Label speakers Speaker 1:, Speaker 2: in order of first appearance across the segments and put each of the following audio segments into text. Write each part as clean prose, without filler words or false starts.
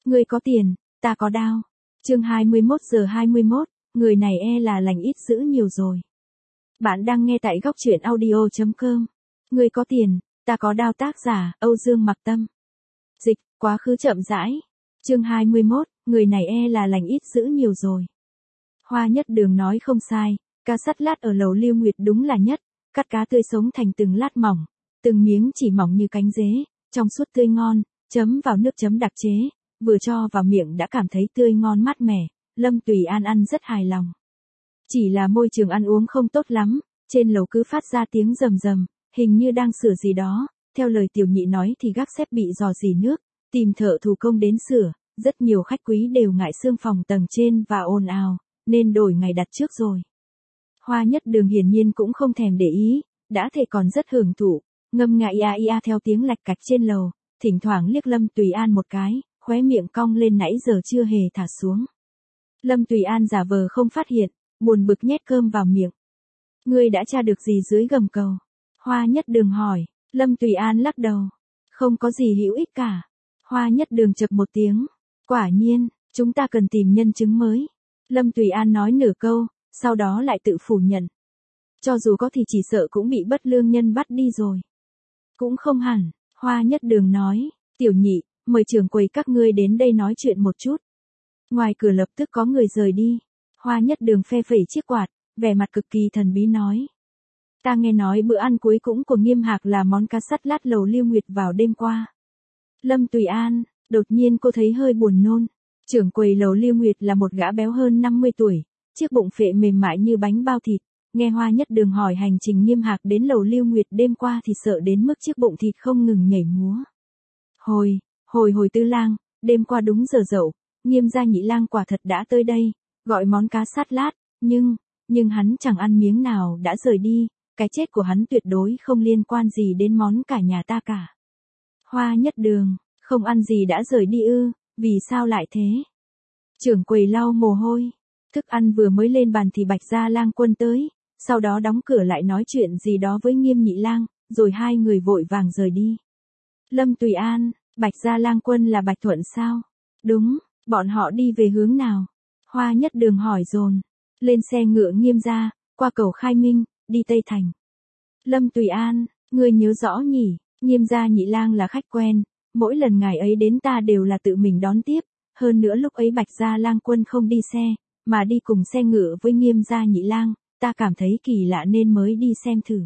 Speaker 1: Ngươi có tiền, ta có đao. Chương 21:21, người này là lành ít dữ nhiều rồi. Bạn đang nghe tại góc truyện audio.com. Ngươi có tiền, ta có đao, tác giả Âu Dương Mặc Tâm. Dịch, quá khứ chậm rãi. Chương 21, người này là lành ít dữ nhiều rồi. Hoa Nhất Đường nói không sai, cá sắt lát ở lầu Lưu Nguyệt đúng là nhất, cắt cá tươi sống thành từng lát mỏng, từng miếng chỉ mỏng như cánh dế, trong suốt tươi ngon, chấm vào nước chấm đặc chế, vừa cho vào miệng đã cảm thấy tươi ngon mát mẻ, Lâm Tùy An ăn rất hài lòng. Chỉ là môi trường ăn uống không tốt lắm, trên lầu cứ phát ra tiếng rầm rầm, hình như đang sửa gì đó, theo lời tiểu nhị nói thì gác xếp bị rò rỉ nước, tìm thợ thủ công đến sửa, rất nhiều khách quý đều ngại xương phòng tầng trên và ồn ào, nên đổi ngày đặt trước rồi. Hoa Nhất Đường hiển nhiên cũng không thèm để ý, đã thể còn rất hưởng thụ, ngâm nga ia ia theo tiếng lạch cạch trên lầu, thỉnh thoảng liếc Lâm Tùy An một cái, khóe miệng cong lên nãy giờ chưa hề thả xuống. Lâm Tùy An giả vờ không phát hiện, buồn bực nhét cơm vào miệng. Ngươi đã tra được gì dưới gầm cầu? Hoa Nhất Đường hỏi. Lâm Tùy An lắc đầu. Không có gì hữu ích cả. Hoa Nhất Đường chậc một tiếng. Quả nhiên, chúng ta cần tìm nhân chứng mới. Lâm Tùy An nói nửa câu, sau đó lại tự phủ nhận. Cho dù có thì chỉ sợ cũng bị bất lương nhân bắt đi rồi. Cũng không hẳn, Hoa Nhất Đường nói. Tiểu nhị, mời trưởng quầy các ngươi đến đây nói chuyện một chút. Ngoài cửa lập tức có người rời đi. Hoa Nhất Đường phe phẩy chiếc quạt, vẻ mặt cực kỳ thần bí nói. Ta nghe nói bữa ăn cuối cùng của Nghiêm Hạc là món cá sắt lát lầu Lưu Nguyệt vào đêm qua. Lâm Tùy An, đột nhiên cô thấy hơi buồn nôn. Trưởng quầy lầu Lưu Nguyệt là một gã béo hơn 50 tuổi, chiếc bụng phệ mềm mại như bánh bao thịt. Nghe Hoa Nhất Đường hỏi hành trình Nghiêm Hạc đến lầu Lưu Nguyệt đêm qua thì sợ đến mức chiếc bụng thịt không ngừng nhảy múa. Hồi Tư Lang, đêm qua đúng giờ dậu, Nghiêm gia nhị lang quả thật đã tới đây, gọi món cá sắt lát, nhưng hắn chẳng ăn miếng nào đã rời đi, cái chết của hắn tuyệt đối không liên quan gì đến món cả nhà ta cả. Hoa Nhất Đường, không ăn gì đã rời đi ư, vì sao lại thế? Trưởng quầy lau mồ hôi, thức ăn vừa mới lên bàn thì Bạch Gia Lang Quân tới, sau đó đóng cửa lại nói chuyện gì đó với Nghiêm nhị lang, rồi hai người vội vàng rời đi. Lâm Tùy An, Bạch Gia Lang Quân là Bạch Thuận sao? Đúng, bọn họ đi về hướng nào? Hoa Nhất Đường hỏi dồn. Lên xe ngựa Nghiêm gia, qua cầu Khai Minh, đi Tây Thành. Lâm Tùy An, ngươi nhớ rõ nhỉ, Nghiêm gia nhị lang là khách quen, mỗi lần ngài ấy đến ta đều là tự mình đón tiếp, hơn nữa lúc ấy Bạch Gia Lang Quân không đi xe, mà đi cùng xe ngựa với Nghiêm gia nhị lang, ta cảm thấy kỳ lạ nên mới đi xem thử.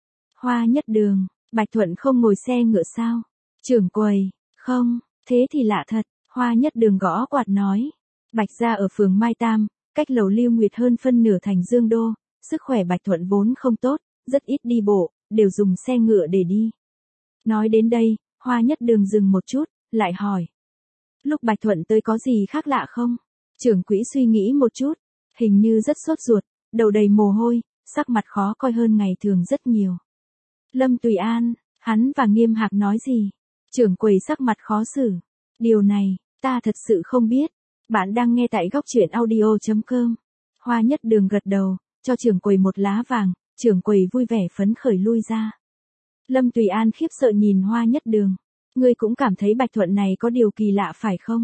Speaker 1: Hoa Nhất Đường, Bạch Thuận không ngồi xe ngựa sao? Trưởng quầy, không, thế thì lạ thật. Hoa Nhất Đường gõ quạt nói. Bạch gia ở phường Mai Tam, cách lầu Lưu Nguyệt hơn phân nửa thành Dương Đô, sức khỏe Bạch Thuận vốn không tốt, rất ít đi bộ, đều dùng xe ngựa để đi. Nói đến đây, Hoa Nhất Đường dừng một chút, lại hỏi. Lúc Bạch Thuận tới có gì khác lạ không? Trưởng quỹ suy nghĩ một chút, hình như rất sốt ruột, đầu đầy mồ hôi, sắc mặt khó coi hơn ngày thường rất nhiều. Lâm Tùy An, hắn và Nghiêm Hạc nói gì? Trưởng quầy sắc mặt khó xử. Điều này, ta thật sự không biết. Bạn đang nghe tại góc truyện audio.com. Hoa Nhất Đường gật đầu, cho trưởng quầy một lá vàng, trưởng quầy vui vẻ phấn khởi lui ra. Lâm Tùy An khiếp sợ nhìn Hoa Nhất Đường. Ngươi cũng cảm thấy Bạch Thuận này có điều kỳ lạ phải không?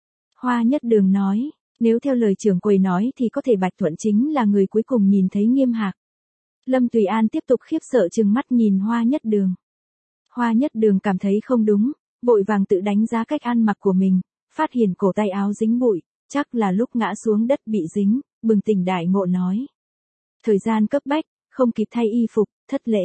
Speaker 1: Hoa Nhất Đường nói, nếu theo lời trưởng quầy nói thì có thể Bạch Thuận chính là người cuối cùng nhìn thấy Nghiêm Hạc. Lâm Tùy An tiếp tục khiếp sợ trừng mắt nhìn Hoa Nhất Đường. Hoa Nhất Đường cảm thấy không đúng, vội vàng tự đánh giá cách ăn mặc của mình, phát hiện cổ tay áo dính bụi, chắc là lúc ngã xuống đất bị dính, bừng tỉnh đại ngộ nói. Thời gian cấp bách, không kịp thay y phục, thất lễ.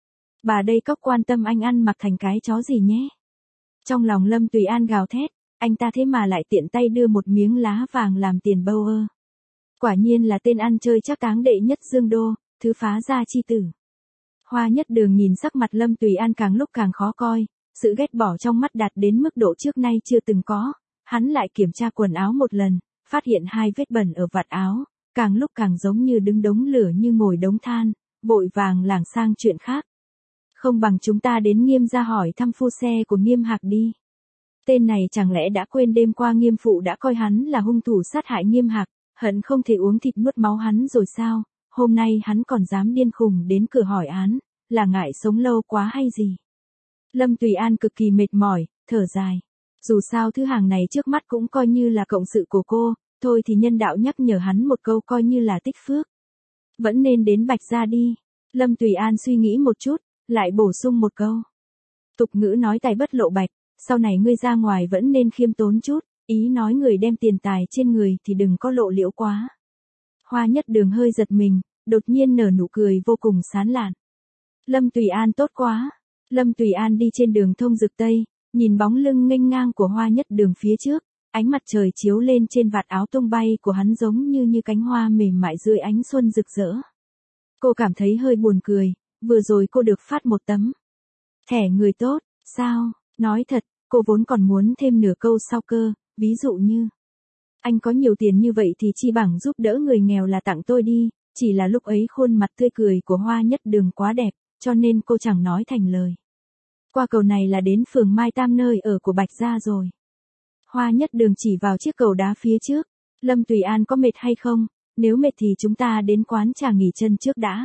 Speaker 1: Bà đây có quan tâm anh ăn mặc thành cái chó gì nhé? Trong lòng Lâm Tùy An gào thét, anh ta thế mà lại tiện tay đưa một miếng lá vàng làm tiền bâu ơ. Quả nhiên là tên ăn chơi chắc táng đệ nhất Dương Đô, thứ phá gia chi tử. Hoa Nhất Đường nhìn sắc mặt Lâm Tùy An càng lúc càng khó coi, sự ghét bỏ trong mắt đạt đến mức độ trước nay chưa từng có, hắn lại kiểm tra quần áo một lần, phát hiện 2 vết bẩn ở vạt áo, càng lúc càng giống như đứng đống lửa như ngồi đống than, vội vàng lảng sang chuyện khác. Không bằng chúng ta đến Nghiêm gia hỏi thăm phu xe của Nghiêm Hạc đi. Tên này chẳng lẽ đã quên đêm qua Nghiêm phụ đã coi hắn là hung thủ sát hại Nghiêm Hạc, hận không thể uống thịt nuốt máu hắn rồi sao, hôm nay hắn còn dám điên khùng đến cửa hỏi án, là ngại sống lâu quá hay gì? Lâm Tùy An cực kỳ mệt mỏi, thở dài. Dù sao thứ hàng này trước mắt cũng coi như là cộng sự của cô, thôi thì nhân đạo nhắc nhở hắn một câu coi như là tích phước. Vẫn nên đến Bạch gia đi. Lâm Tùy An suy nghĩ một chút, lại bổ sung một câu. Tục ngữ nói tài bất lộ bạch, sau này ngươi ra ngoài vẫn nên khiêm tốn chút, ý nói người đem tiền tài trên người thì đừng có lộ liễu quá. Hoa Nhất Đường hơi giật mình, đột nhiên nở nụ cười vô cùng sán lạn. Lâm Tùy An tốt quá. Lâm Tùy An đi trên đường thông Dực Tây, nhìn bóng lưng nghênh ngang của Hoa Nhất Đường phía trước, ánh mặt trời chiếu lên trên vạt áo tung bay của hắn giống như cánh hoa mềm mại dưới ánh xuân rực rỡ. Cô cảm thấy hơi buồn cười, vừa rồi cô được phát một tấm thẻ người tốt, sao? Nói thật, cô vốn còn muốn thêm nửa câu sau cơ, ví dụ như anh có nhiều tiền như vậy thì chi bằng giúp đỡ người nghèo là tặng tôi đi, chỉ là lúc ấy khuôn mặt tươi cười của Hoa Nhất Đường quá đẹp, cho nên cô chẳng nói thành lời. Qua cầu này là đến phường Mai Tam nơi ở của Bạch gia rồi. Hoa Nhất Đường chỉ vào chiếc cầu đá phía trước. Lâm Tùy An có mệt hay không? Nếu mệt thì chúng ta đến quán trà nghỉ chân trước đã.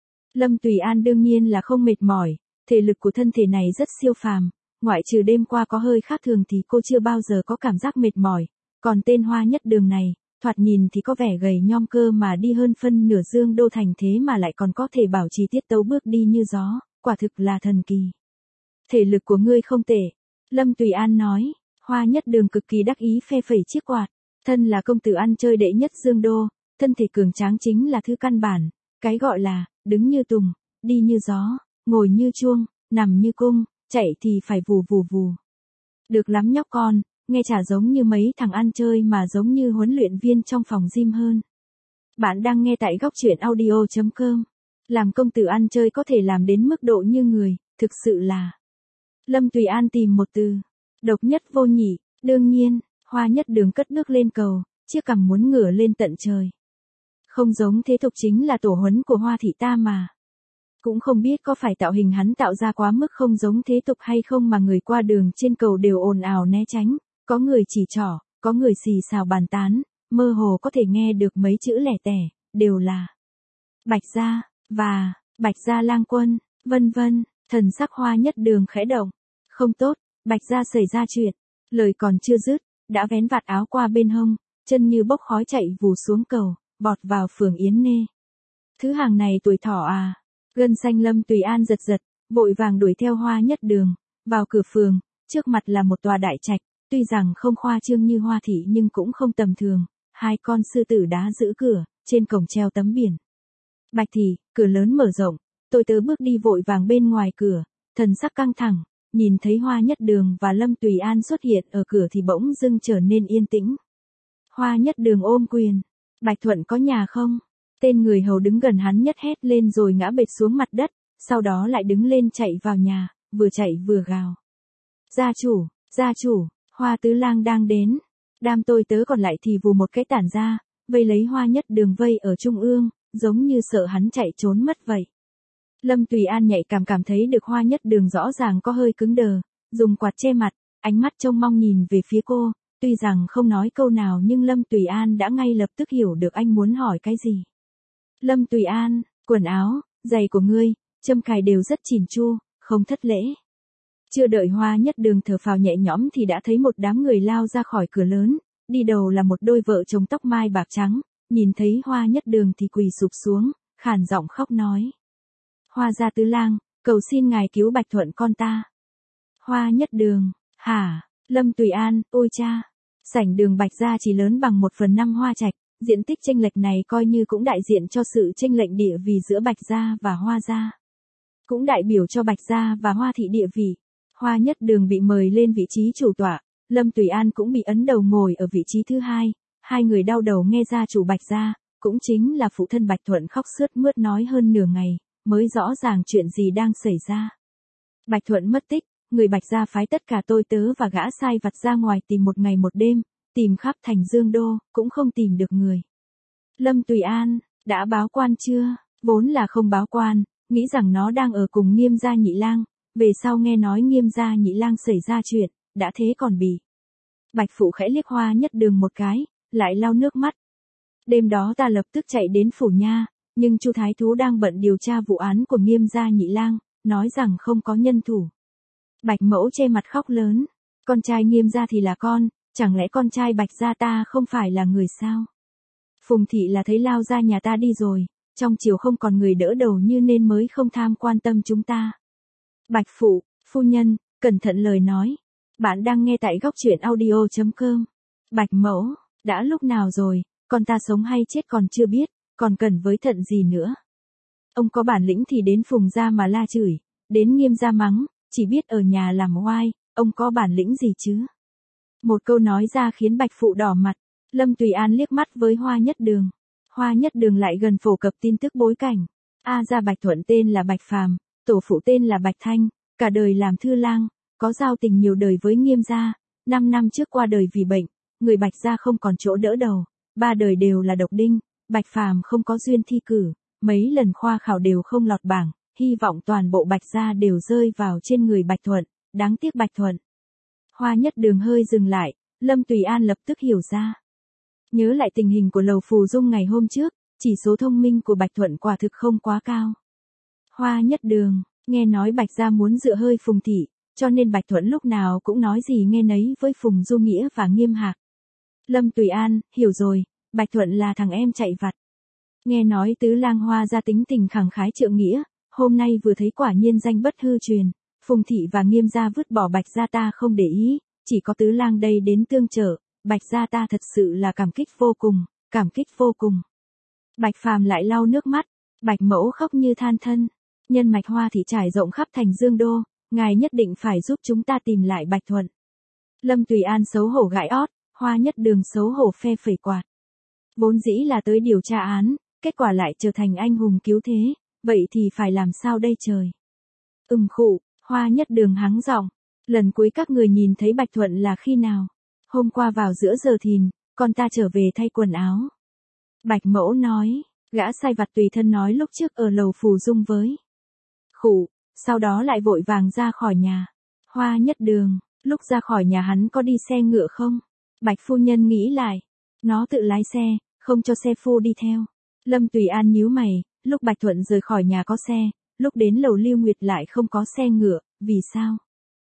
Speaker 1: Lâm Tùy An đương nhiên là không mệt mỏi, thể lực của thân thể này rất siêu phàm, ngoại trừ đêm qua có hơi khác thường thì cô chưa bao giờ có cảm giác mệt mỏi. Còn tên Hoa Nhất Đường này, thoạt nhìn thì có vẻ gầy nhom cơ mà đi hơn phân nửa Dương Đô thành thế mà lại còn có thể bảo trì tiết tấu bước đi như gió, quả thực là thần kỳ. Thể lực của ngươi không tệ, Lâm Tùy An nói. Hoa Nhất Đường cực kỳ đắc ý phe phẩy chiếc quạt, thân là công tử ăn chơi đệ nhất Dương Đô, thân thể cường tráng chính là thứ căn bản, cái gọi là, đứng như tùng, đi như gió, ngồi như chuông, nằm như cung, chạy thì phải vù vù vù. Được lắm nhóc con, nghe chả giống như mấy thằng ăn chơi mà giống như huấn luyện viên trong phòng gym hơn. Bạn đang nghe tại góc truyện audio.com. Làm công tử ăn chơi có thể làm đến mức độ như người, thực sự là. Lâm Tùy An tìm một từ. Độc nhất vô nhị, đương nhiên, Hoa Nhất Đường cất bước lên cầu, chiếc cằm muốn ngửa lên tận trời. Không giống thế tục chính là tổ huấn của Hoa thị ta mà. Cũng không biết có phải tạo hình hắn tạo ra quá mức không giống thế tục hay không mà người qua đường trên cầu đều ồn ào né tránh, có người chỉ trỏ, có người xì xào bàn tán, mơ hồ có thể nghe được mấy chữ lẻ tẻ, đều là Bạch gia, và Bạch gia lang quân, vân vân, thần sắc Hoa Nhất Đường khẽ động. Không tốt. Bạch gia xảy ra chuyện, lời còn chưa dứt, đã vén vạt áo qua bên hông, chân như bốc khói chạy vù xuống cầu, bọt vào phường Yến Nê. Thứ hàng này tuổi thỏ à? Gân xanh Lâm Tùy An giật giật, vội vàng đuổi theo Hoa Nhất Đường, vào cửa phường, trước mặt là một tòa đại trạch, tuy rằng không khoa trương như Hoa thị nhưng cũng không tầm thường, hai con sư tử đá giữ cửa, trên cổng treo tấm biển. Bạch thị, cửa lớn mở rộng, tôi tớ bước đi vội vàng bên ngoài cửa, thần sắc căng thẳng. Nhìn thấy Hoa Nhất Đường và Lâm Tùy An xuất hiện ở cửa thì bỗng dưng trở nên yên tĩnh. Hoa Nhất Đường ôm quyền. Bạch Thuận có nhà không? Tên người hầu đứng gần hắn nhất hét lên rồi ngã bệt xuống mặt đất, sau đó lại đứng lên chạy vào nhà, vừa chạy vừa gào. Gia chủ, Hoa Tứ Lang đang đến. Đám tôi tớ còn lại thì vù một cái tản ra, vây lấy Hoa Nhất Đường vây ở trung ương, giống như sợ hắn chạy trốn mất vậy. Lâm Tùy An nhạy cảm thấy được Hoa Nhất Đường rõ ràng có hơi cứng đờ, dùng quạt che mặt, ánh mắt trông mong nhìn về phía cô, tuy rằng không nói câu nào nhưng Lâm Tùy An đã ngay lập tức hiểu được anh muốn hỏi cái gì. Lâm Tùy An, quần áo, giày của ngươi, châm cài đều rất chỉn chu, không thất lễ. Chưa đợi Hoa Nhất Đường thở phào nhẹ nhõm thì đã thấy một đám người lao ra khỏi cửa lớn, đi đầu là một đôi vợ chồng tóc mai bạc trắng, nhìn thấy Hoa Nhất Đường thì quỳ sụp xuống, khàn giọng khóc nói. Hoa gia tứ lang, cầu xin ngài cứu Bạch Thuận con ta. Hoa Nhất Đường, hả? Lâm Tùy An, ôi cha. Sảnh đường Bạch gia chỉ lớn bằng 1/5 Hoa Trạch, diện tích chênh lệch này coi như cũng đại diện cho sự chênh lệch địa vị giữa Bạch gia và Hoa gia. Cũng đại biểu cho Bạch gia và Hoa thị địa vị. Hoa Nhất Đường bị mời lên vị trí chủ tọa, Lâm Tùy An cũng bị ấn đầu ngồi ở vị trí thứ hai, hai người đau đầu nghe gia chủ Bạch gia, cũng chính là phụ thân Bạch Thuận khóc sướt mướt nói hơn nửa ngày, mới rõ ràng chuyện gì đang xảy ra. Bạch Thuận mất tích, người Bạch gia phái tất cả tôi tớ và gã sai vặt ra ngoài tìm một ngày một đêm, tìm khắp thành Dương Đô, cũng không tìm được người. Lâm Tùy An, đã báo quan chưa? Vốn là không báo quan, nghĩ rằng nó đang ở cùng Nghiêm gia nhị lang, về sau nghe nói Nghiêm gia nhị lang xảy ra chuyện, đã thế còn bị. Bạch phụ khẽ liếc Hoa Nhất Đường một cái, lại lau nước mắt. Đêm đó ta lập tức chạy đến phủ nha, nhưng Chu Thái Thú đang bận điều tra vụ án của Nghiêm gia nhị lang, nói rằng không có nhân thủ. Bạch mẫu che mặt khóc lớn. Con trai Nghiêm gia thì là con, chẳng lẽ con trai Bạch gia ta không phải là người sao? Phùng thị là thấy lao ra nhà ta đi rồi, trong chiều không còn người đỡ đầu như nên mới không tham quan tâm chúng ta. Bạch phụ, phu nhân, cẩn thận lời nói. Bạn đang nghe tại góc truyện audio.com. Bạch mẫu, đã lúc nào rồi, con ta sống hay chết còn chưa biết, còn cần với thận gì nữa. Ông có bản lĩnh thì đến Phùng gia mà la chửi, đến Nghiêm gia mắng, chỉ biết ở nhà làm oai, ông có bản lĩnh gì chứ? Một câu nói ra khiến Bạch phụ đỏ mặt. Lâm Tùy An liếc mắt với Hoa Nhất Đường. Hoa Nhất Đường lại gần phổ cập tin tức bối cảnh. Gia Bạch Thuận tên là Bạch Phàm, tổ phụ tên là Bạch Thanh, cả đời làm thư lang, có giao tình nhiều đời với Nghiêm gia. 5 năm trước qua đời vì bệnh, người Bạch gia không còn chỗ đỡ đầu, 3 đời đều là độc đinh. Bạch Phàm không có duyên thi cử, mấy lần khoa khảo đều không lọt bảng, hy vọng toàn bộ Bạch gia đều rơi vào trên người Bạch Thuận, đáng tiếc Bạch Thuận. Hoa Nhất Đường hơi dừng lại, Lâm Tùy An lập tức hiểu ra. Nhớ lại tình hình của Lầu Phù Dung ngày hôm trước, chỉ số thông minh của Bạch Thuận quả thực không quá cao. Hoa Nhất Đường, nghe nói Bạch gia muốn dựa hơi Phùng thị, cho nên Bạch Thuận lúc nào cũng nói gì nghe nấy với Phùng Du Nghĩa và Nghiêm Hạc. Lâm Tùy An, hiểu rồi, Bạch Thuận là thằng em chạy vặt. Nghe nói tứ lang Hoa gia tính tình khẳng khái trượng nghĩa, hôm nay vừa thấy quả nhiên danh bất hư truyền, Phùng thị và Nghiêm gia vứt bỏ Bạch gia ta không để ý, chỉ có tứ lang đây đến tương trợ, Bạch gia ta thật sự là cảm kích vô cùng, cảm kích vô cùng. Bạch Phàm lại lau nước mắt, Bạch mẫu khóc như than thân, nhân mạch Hoa thị trải rộng khắp thành Dương Đô, ngài nhất định phải giúp chúng ta tìm lại Bạch Thuận. Lâm Tùy An xấu hổ gãi ót, Hoa Nhất Đường xấu hổ phe phẩy quạt. Vốn dĩ là tới điều tra án, kết quả lại trở thành anh hùng cứu thế, vậy thì phải làm sao đây trời? Khụ, Hoa Nhất Đường hắng giọng, lần cuối các người nhìn thấy Bạch Thuận là khi nào? Hôm qua vào giữa giờ thìn, con ta trở về thay quần áo. Bạch mẫu nói, gã sai vặt tùy thân nói lúc trước ở Lầu Phù Dung với. Khụ, sau đó lại vội vàng ra khỏi nhà. Hoa Nhất Đường, lúc ra khỏi nhà hắn có đi xe ngựa không? Bạch phu nhân nghĩ lại, nó tự lái xe, không cho xe phu đi theo. Lâm Tùy An nhíu mày, lúc Bạch Thuận rời khỏi nhà có xe, lúc đến Lầu Lưu Nguyệt lại không có xe ngựa, vì sao?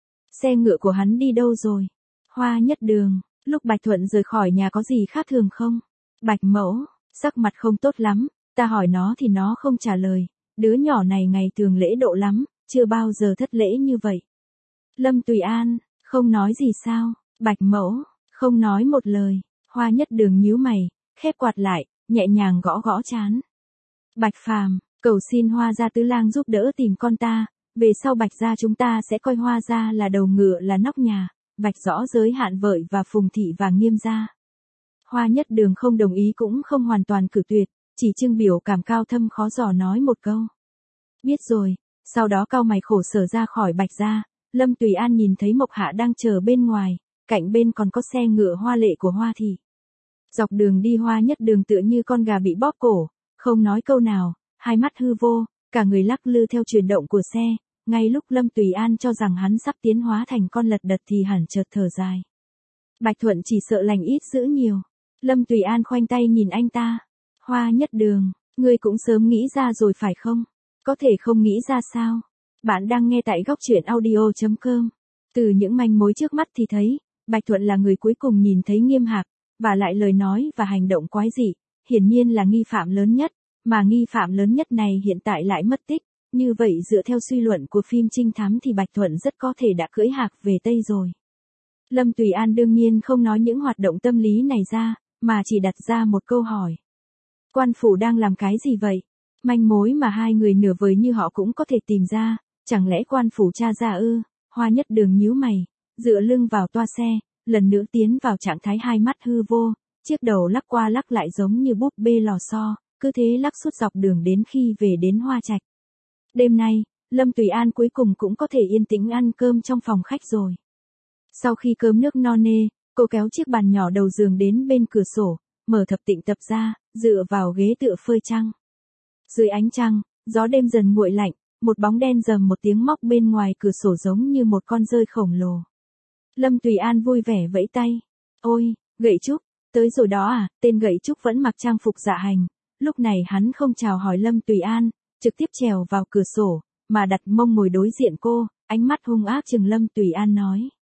Speaker 1: Xe ngựa của hắn đi đâu rồi? Hoa Nhất Đường, lúc Bạch Thuận rời khỏi nhà có gì khác thường không? Bạch mẫu, sắc mặt không tốt lắm, ta hỏi nó thì nó không trả lời, đứa nhỏ này ngày thường lễ độ lắm, chưa bao giờ thất lễ như vậy. Lâm Tùy An, không nói gì sao? Bạch mẫu, không nói một lời. Hoa Nhất Đường nhíu mày, khép quạt lại, nhẹ nhàng gõ gõ trán. Bạch Phàm, cầu xin Hoa gia tứ lang giúp đỡ tìm con ta, về sau Bạch gia chúng ta sẽ coi Hoa gia là đầu ngựa là nóc nhà, vạch rõ giới hạn vợi và Phùng thị và Nghiêm gia. Hoa Nhất Đường không đồng ý cũng không hoàn toàn cử tuyệt, chỉ trưng biểu cảm cao thâm khó dò nói một câu. Biết rồi, sau đó cau mày khổ sở ra khỏi Bạch gia. Lâm Tùy An nhìn thấy Mộc Hạ đang chờ bên ngoài, cạnh bên còn có xe ngựa hoa lệ của Hoa thị. Dọc đường đi Hoa Nhất Đường tựa như con gà bị bóp cổ, không nói câu nào, hai mắt hư vô, cả người lắc lư theo chuyển động của xe, ngay lúc Lâm Tùy An cho rằng hắn sắp tiến hóa thành con lật đật thì hẳn chợt thở dài. Bạch Thuận chỉ sợ lành ít dữ nhiều. Lâm Tùy An khoanh tay nhìn anh ta. Hoa Nhất Đường, ngươi cũng sớm nghĩ ra rồi phải không? Có thể không nghĩ ra sao? Bạn đang nghe tại góc truyện audio.com. Từ những manh mối trước mắt thì thấy, Bạch Thuận là người cuối cùng nhìn thấy Nghiêm Hạc, và lại lời nói và hành động quái dị, hiển nhiên là nghi phạm lớn nhất, mà nghi phạm lớn nhất này hiện tại lại mất tích, như vậy dựa theo suy luận của phim trinh thám thì Bạch Thuận rất có thể đã cưỡi Hạc về Tây rồi. Lâm Tùy An đương nhiên không nói những hoạt động tâm lý này ra, mà chỉ đặt ra một câu hỏi. Quan phủ đang làm cái gì vậy? Manh mối mà hai người nửa vời như họ cũng có thể tìm ra, chẳng lẽ quan phủ tra ra ư? Hoa Nhất Đường nhíu mày, dựa lưng vào toa xe, lần nữa tiến vào trạng thái hai mắt hư vô, chiếc đầu lắc qua lắc lại giống như búp bê lò xo, cứ thế lắc suốt dọc đường đến khi về đến Hoa Trạch. Đêm nay, Lâm Tùy An cuối cùng cũng có thể yên tĩnh ăn cơm trong phòng khách rồi. Sau khi cơm nước no nê, cô kéo chiếc bàn nhỏ đầu giường đến bên cửa sổ, mở Thập Tịnh tập ra, dựa vào ghế tựa phơi trăng. Dưới ánh trăng, gió đêm dần nguội lạnh, một bóng đen rầm một tiếng móc bên ngoài cửa sổ giống như một con dơi khổng lồ. Lâm Tùy An vui vẻ vẫy tay. Ôi, Gậy Trúc, tới rồi đó à? Tên Gậy Trúc vẫn mặc trang phục dạ hành. Lúc này hắn không chào hỏi Lâm Tùy An, trực tiếp trèo vào cửa sổ, mà đặt mông ngồi đối diện cô, ánh mắt hung ác chừng Lâm Tùy An nói.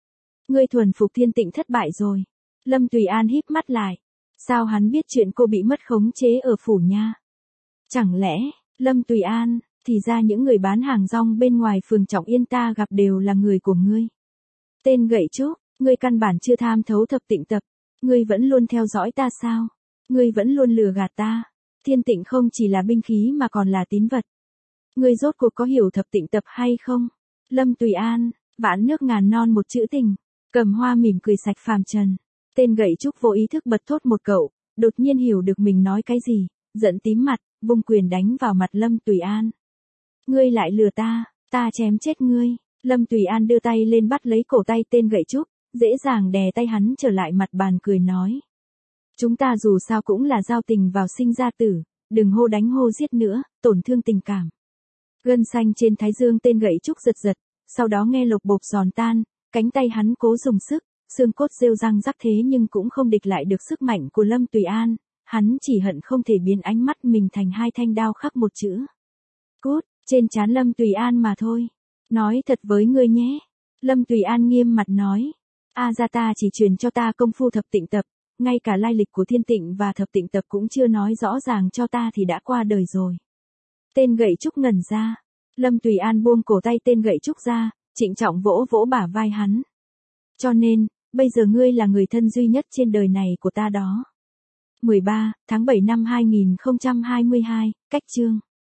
Speaker 1: Ngươi thuần phục Thiên Tịnh thất bại rồi. Lâm Tùy An híp mắt lại. Sao hắn biết chuyện cô bị mất khống chế ở phủ nha? Chẳng lẽ, Lâm Tùy An, thì ra những người bán hàng rong bên ngoài phường Trọng Yên ta gặp đều là người của ngươi. Tên gậy trúc, ngươi căn bản chưa tham thấu thập tịnh tập. Ngươi vẫn luôn theo dõi ta sao? Ngươi vẫn luôn lừa gạt ta. Thiên Tịnh không chỉ là binh khí mà còn là tín vật. Ngươi rốt cuộc có hiểu thập tịnh tập hay không? Lâm Tùy An, vãn nước ngàn non một chữ tình. Cầm Hoa mỉm cười sạch phàm trần. Tên gậy trúc vô ý thức bật thốt một cậu, đột nhiên hiểu được mình nói cái gì, giận tím mặt, vung quyền đánh vào mặt Lâm Tùy An. Ngươi lại lừa ta chém chết ngươi. Lâm Tùy An đưa tay lên bắt lấy cổ tay tên gậy trúc, dễ dàng đè tay hắn trở lại mặt bàn cười nói. Chúng ta dù sao cũng là giao tình vào sinh ra tử, đừng hô đánh hô giết nữa, tổn thương tình cảm. Gân xanh trên thái dương tên gậy trúc giật giật, sau đó nghe lộc bộp giòn tan, cánh tay hắn cố dùng sức, xương cốt rêu răng rắc thế nhưng cũng không địch lại được sức mạnh của Lâm Tùy An, hắn chỉ hận không thể biến ánh mắt mình thành hai thanh đao khắc một chữ. Cút, trên trán Lâm Tùy An mà thôi. Nói thật với ngươi nhé. Lâm Tùy An nghiêm mặt nói. Gia ta chỉ truyền cho ta công phu thập tịnh tập, ngay cả lai lịch của Thiên Tịnh và thập tịnh tập cũng chưa nói rõ ràng cho ta thì đã qua đời rồi. Tên gậy trúc ngẩn ra. Lâm Tùy An buông cổ tay tên gậy trúc ra, trịnh trọng vỗ vỗ bả vai hắn. Cho nên, bây giờ ngươi là người thân duy nhất trên đời này của ta đó. 13 tháng 7 năm 2022, cách chương.